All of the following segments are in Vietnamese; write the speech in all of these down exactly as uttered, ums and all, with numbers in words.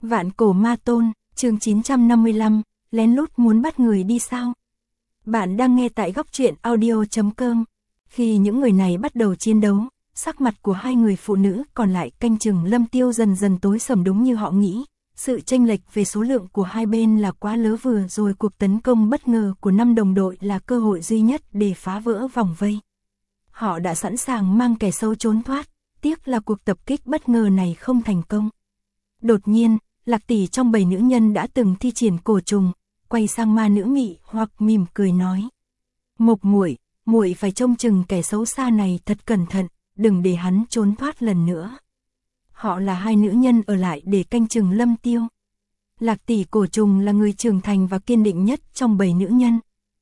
Vạn cổ ma tôn, chương chín trăm năm mươi lăm, lén lút muốn bắt người đi sao? Bạn đang nghe tại góc truyện audio chấm com. Khi những người này bắt đầu chiến đấu, sắc mặt của hai người phụ nữ còn lại canh chừng Lâm Tiêu dần dần tối sầm đúng như họ nghĩ. Sự chênh lệch về số lượng của hai bên là quá lớn, vừa rồi cuộc tấn công bất ngờ của năm đồng đội là cơ hội duy nhất để phá vỡ vòng vây. Họ đã sẵn sàng mang kẻ xấu trốn thoát, tiếc là cuộc tập kích bất ngờ này không thành công. Đột nhiên, Lạc Tỷ trong bầy nữ nhân đã từng thi triển cổ trùng, quay sang ma nữ Mị Hoặc mỉm cười nói: "Mộc muội, muội phải trông chừng kẻ xấu xa này thật cẩn thận, đừng để hắn trốn thoát lần nữa." Họ là hai nữ nhân ở lại để canh chừng Lâm Tiêu. Lạc Tỷ cổ trùng là người trưởng thành và kiên định nhất trong bầy nữ nhân.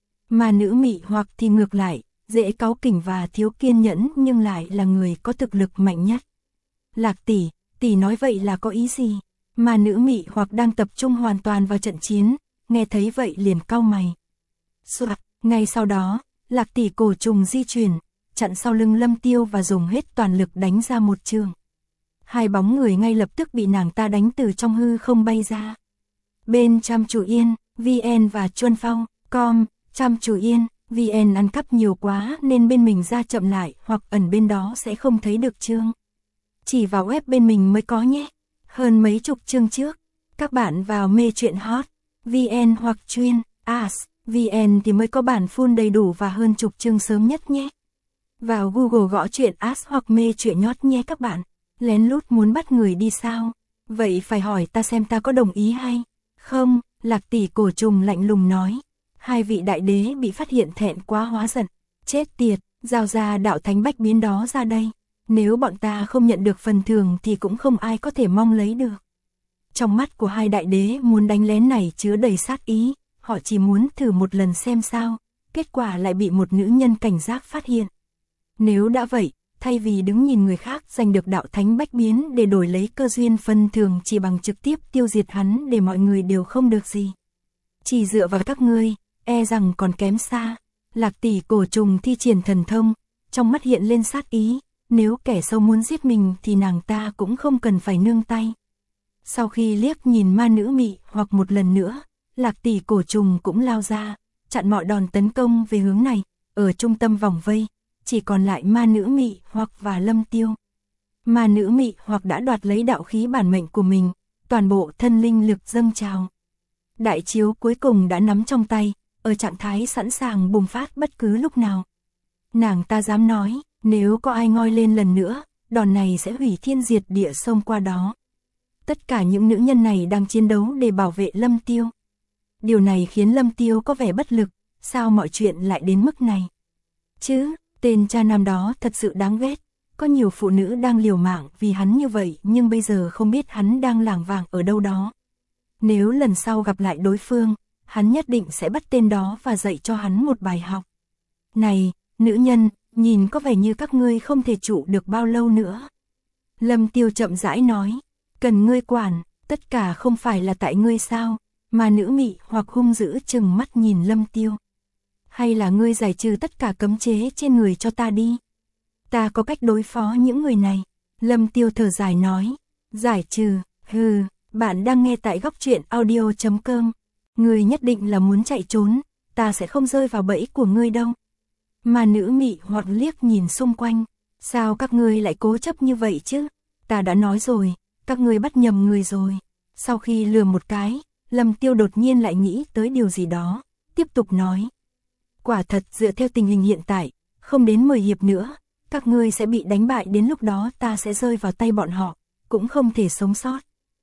Ma nữ Mị Hoặc thì ngược lại, dễ cáu kỉnh và thiếu kiên nhẫn nhưng lại là người có thực lực mạnh nhất. "Lạc Tỷ, tỷ nói vậy là có ý gì?" Ma nữ Mị Hoặc đang tập trung hoàn toàn vào trận chiến, nghe thấy vậy liền cau mày. Soạt, ngay sau đó, Lạc Tỷ cổ trùng di chuyển, chặn sau lưng Lâm Tiêu và dùng hết toàn lực đánh ra một trường. Hai bóng người ngay lập tức bị nàng ta đánh từ trong hư không bay ra. Bên Trăm Chủ Yên, vê en và Chuân Phong, com, Trăm Chủ Yên, vê en ăn cắp nhiều quá nên bên mình ra chậm lại hoặc ẩn bên đó sẽ không thấy được chương. Chỉ vào web bên mình mới có nhé. Hơn mấy chục chương trước, các bạn vào mê truyện hot, vê en hoặc chuyên, as, vê en thì mới có bản full đầy đủ và hơn chục chương sớm nhất nhé. Vào Google gõ truyện as hoặc mê truyện nhót nhé các bạn. Lén lút muốn bắt người đi sao? Vậy phải hỏi ta xem ta có đồng ý hay không? Lạc Tỷ cổ trùng lạnh lùng nói. Hai vị đại đế bị phát hiện thẹn quá hóa giận. Chết tiệt, giao ra đạo thánh bách biến đó ra đây. Nếu bọn ta không nhận được phần thưởng thì cũng không ai có thể mong lấy được. Trong mắt của hai đại đế muốn đánh lén này chứa đầy sát ý. Họ chỉ muốn thử một lần xem sao. Kết quả lại bị một nữ nhân cảnh giác phát hiện. Nếu đã vậy, thay vì đứng nhìn người khác giành được đạo thánh bách biến để đổi lấy cơ duyên phần thưởng, chỉ bằng trực tiếp tiêu diệt hắn để mọi người đều không được gì. Chỉ dựa vào các ngươi, e rằng còn kém xa. Lạc Tỷ cổ trùng thi triển thần thông, trong mắt hiện lên sát ý, nếu kẻ xấu muốn giết mình thì nàng ta cũng không cần phải nương tay. Sau khi liếc nhìn ma nữ Mị Hoặc một lần nữa, Lạc Tỷ cổ trùng cũng lao ra, chặn mọi đòn tấn công về hướng này, ở trung tâm vòng vây. Chỉ còn lại ma nữ Mị Hoặc và Lâm Tiêu. Ma nữ Mị Hoặc đã đoạt lấy đạo khí bản mệnh của mình, toàn bộ thân linh lực dâng trào. Đại chiếu cuối cùng đã nắm trong tay, ở trạng thái sẵn sàng bùng phát bất cứ lúc nào. Nàng ta dám nói, nếu có ai ngoi lên lần nữa, đòn này sẽ hủy thiên diệt địa xông qua đó. Tất cả những nữ nhân này đang chiến đấu để bảo vệ Lâm Tiêu. Điều này khiến Lâm Tiêu có vẻ bất lực, sao mọi chuyện lại đến mức này? Chứ... Tên cha nam đó thật sự đáng ghét, có nhiều phụ nữ đang liều mạng vì hắn như vậy nhưng bây giờ không biết hắn đang lảng vảng ở đâu đó. Nếu lần sau gặp lại đối phương, hắn nhất định sẽ bắt tên đó và dạy cho hắn một bài học. Này, nữ nhân, nhìn có vẻ như các ngươi không thể trụ được bao lâu nữa. Lâm Tiêu chậm rãi nói, cần ngươi quản, tất cả không phải là tại ngươi sao, mà nữ Mị Hoặc hung dữ chừng mắt nhìn Lâm Tiêu. Hay là ngươi giải trừ tất cả cấm chế trên người cho ta đi. Ta có cách đối phó những người này. Lâm Tiêu thở dài nói. Giải trừ, hừ, bạn đang nghe tại góc truyện audio chấm com. Ngươi nhất định là muốn chạy trốn, ta sẽ không rơi vào bẫy của ngươi đâu. Mà nữ Mị Hoặc liếc nhìn xung quanh. Sao các ngươi lại cố chấp như vậy chứ? Ta đã nói rồi, các ngươi bắt nhầm người rồi. Sau khi lừa một cái, Lâm Tiêu đột nhiên lại nghĩ tới điều gì đó, tiếp tục nói. Quả thật dựa theo tình hình hiện tại, không đến mười hiệp nữa, các ngươi sẽ bị đánh bại, đến lúc đó ta sẽ rơi vào tay bọn họ, cũng không thể sống sót.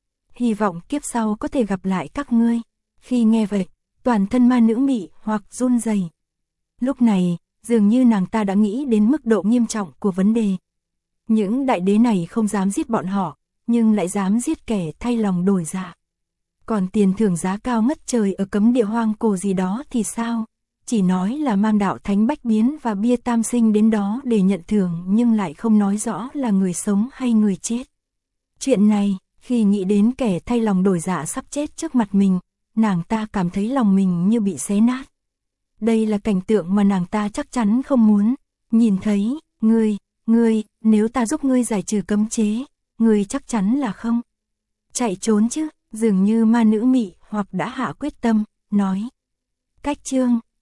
Hy vọng kiếp sau có thể gặp lại các ngươi. Khi nghe vậy, toàn thân ma nữ Mị Hoặc run rẩy. Lúc này, dường như nàng ta đã nghĩ đến mức độ nghiêm trọng của vấn đề. Những đại đế này không dám giết bọn họ, nhưng lại dám giết kẻ thay lòng đổi dạ. Còn tiền thưởng giá cao ngất trời ở cấm địa hoang cổ gì đó thì sao? Chỉ nói là mang đạo thánh bách biến và bia tam sinh đến đó để nhận thưởng nhưng lại không nói rõ là người sống hay người chết. Chuyện này, khi nghĩ đến kẻ thay lòng đổi dạ sắp chết trước mặt mình, nàng ta cảm thấy lòng mình như bị xé nát. Đây là cảnh tượng mà nàng ta chắc chắn không muốn nhìn thấy. Ngươi, ngươi, nếu ta giúp ngươi giải trừ cấm chế, ngươi chắc chắn là không chạy trốn chứ? Dường như ma nữ mị hoặc đã hạ quyết tâm, nói. Cách chương